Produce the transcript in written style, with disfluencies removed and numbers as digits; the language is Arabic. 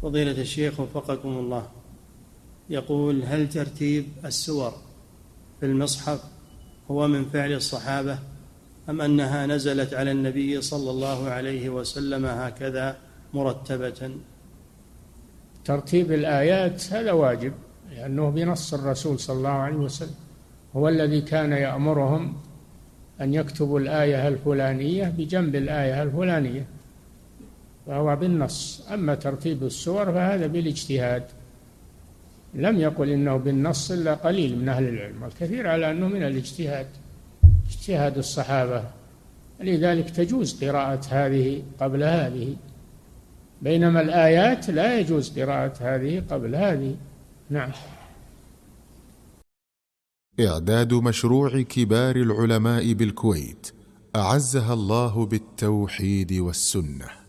فضيلة الشيخ وفقكم الله، يقول: هل ترتيب السور في المصحف هو من فعل الصحابة أم أنها نزلت على النبي صلى الله عليه وسلم هكذا مرتبة؟ ترتيب الآيات هذا واجب، لأنه بنص الرسول صلى الله عليه وسلم، هو الذي كان يأمرهم أن يكتبوا الآية الفلانية بجنب الآية الفلانية، فهو بالنص. أما ترتيب السور فهذا بالاجتهاد، لم يقل إنه بالنص إلا قليل من أهل العلم، والكثير على أنه من الاجتهاد، اجتهاد الصحابة، لذلك تجوز قراءة هذه قبل هذه، بينما الآيات لا يجوز قراءة هذه قبل هذه. نعم. إعداد مشروع كبار العلماء بالكويت أعزها الله بالتوحيد والسنة.